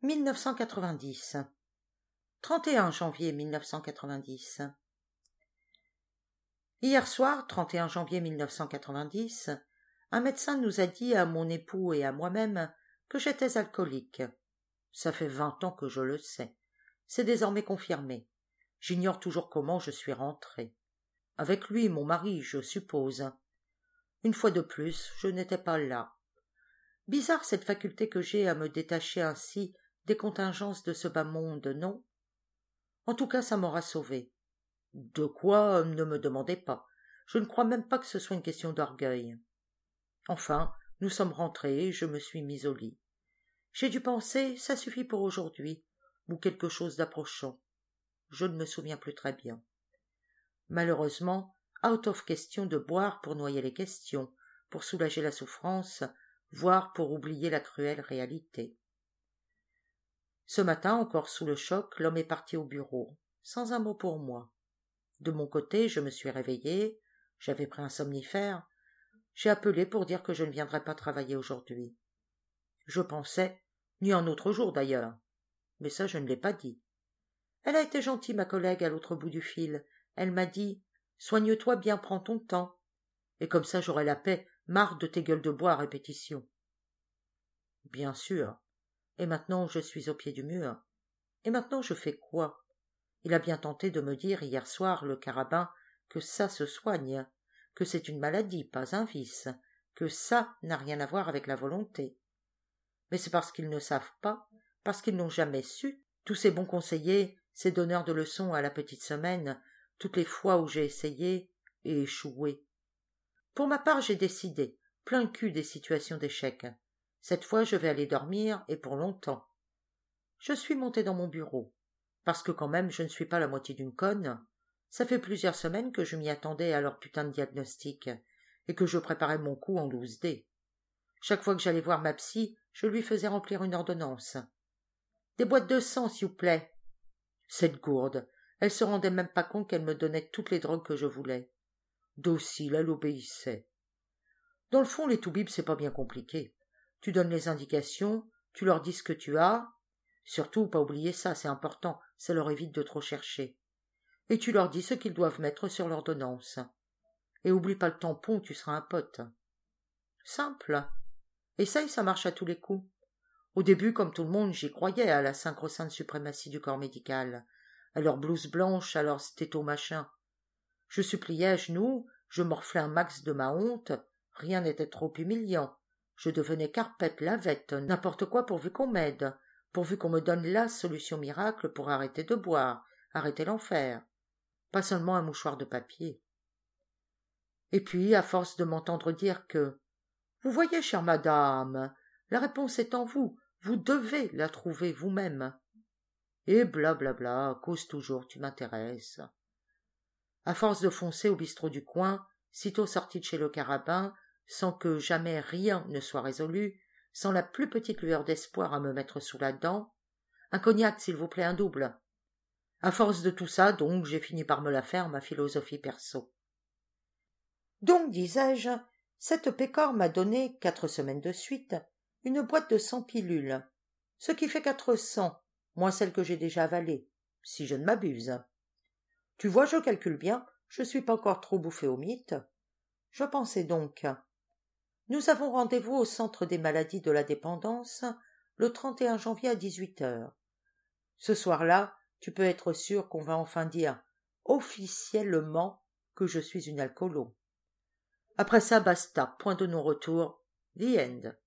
1990. 31 janvier 1990. Hier soir, 31 janvier 1990, un médecin nous a dit à mon époux et à moi-même que j'étais alcoolique. Ça fait 20 ans que je le sais. C'est désormais confirmé. J'ignore toujours comment je suis rentrée. Avec lui, mon mari, je suppose. Une fois de plus, je n'étais pas là. Bizarre cette faculté que j'ai à me détacher ainsi des contingences de ce bas monde, non? En tout cas, ça m'aura sauvée. De quoi, ne me demandez pas. Je ne crois même pas que ce soit une question d'orgueil. Enfin, nous sommes rentrés et je me suis mise au lit. J'ai dû penser, ça suffit pour aujourd'hui, ou quelque chose d'approchant. Je ne me souviens plus très bien. Malheureusement, out of question de boire pour noyer les questions, pour soulager la souffrance, voire pour oublier la cruelle réalité. Ce matin, encore sous le choc, l'homme est parti au bureau, sans un mot pour moi. De mon côté, je me suis réveillée, j'avais pris un somnifère, j'ai appelé pour dire que je ne viendrais pas travailler aujourd'hui. Je pensais, ni un autre jour d'ailleurs, mais ça je ne l'ai pas dit. Elle a été gentille, ma collègue, à l'autre bout du fil. Elle m'a dit « Soigne-toi bien, prends ton temps. » Et comme ça j'aurai la paix, marre de tes gueules de bois à répétition. Bien sûr. Et maintenant je suis au pied du mur. Et maintenant je fais quoi? Il a bien tenté de me dire hier soir, le carabin, que ça se soigne, que c'est une maladie, pas un vice, que ça n'a rien à voir avec la volonté. Mais c'est parce qu'ils ne savent pas, parce qu'ils n'ont jamais su, tous ces bons conseillers, ces donneurs de leçons à la petite semaine, toutes les fois où j'ai essayé et échoué. Pour ma part, j'ai décidé, plein le cul des situations d'échec. Cette fois, je vais aller dormir, et pour longtemps. Je suis montée dans mon bureau, parce que quand même, je ne suis pas la moitié d'une conne. Ça fait plusieurs semaines que je m'y attendais à leur putain de diagnostic, et que je préparais mon coup en loose dé. Chaque fois que j'allais voir ma psy, je lui faisais remplir une ordonnance. Des boîtes de sang, s'il vous plaît. Cette gourde, elle se rendait même pas compte qu'elle me donnait toutes les drogues que je voulais. Docile, elle obéissait. Dans le fond, les toubibs, c'est pas bien compliqué. Tu donnes les indications, tu leur dis ce que tu as, surtout pas oublier ça, c'est important, ça leur évite de trop chercher. Et tu leur dis ce qu'ils doivent mettre sur l'ordonnance. Et oublie pas le tampon, tu seras un pote. Simple. Essaye, ça marche à tous les coups. Au début, comme tout le monde, j'y croyais à la sacro-sainte suprématie du corps médical, à leur blouse blanche, à leur stéto-machin. Je suppliais à genoux, je morflais un max de ma honte, rien n'était trop humiliant. Je devenais carpette, lavette, n'importe quoi pourvu qu'on m'aide, pourvu qu'on me donne la solution miracle pour arrêter de boire, arrêter l'enfer. Pas seulement un mouchoir de papier. Et puis, à force de m'entendre dire que « Vous voyez, chère madame, la réponse est en vous, vous devez la trouver vous-même. » Et blablabla, cause toujours, tu m'intéresses. À force de foncer au bistrot du coin, sitôt sorti de chez le carabin, sans que jamais rien ne soit résolu, sans la plus petite lueur d'espoir à me mettre sous la dent, un cognac, s'il vous plaît, un double. À force de tout ça, donc, j'ai fini par me la faire, ma philosophie perso. Donc, disais-je, cette pécore m'a donné, 4 semaines de suite, une boîte de 100 pilules, ce qui fait 400, moins celle que j'ai déjà avalée, si je ne m'abuse. Tu vois, je calcule bien, je suis pas encore trop bouffé au mythe. Je pensais donc. Nous avons rendez-vous au centre des maladies de la dépendance le 31 janvier à 18h. Ce soir-là, tu peux être sûr qu'on va enfin dire officiellement que je suis une alcoolo. Après ça, basta, point de non-retour, the end.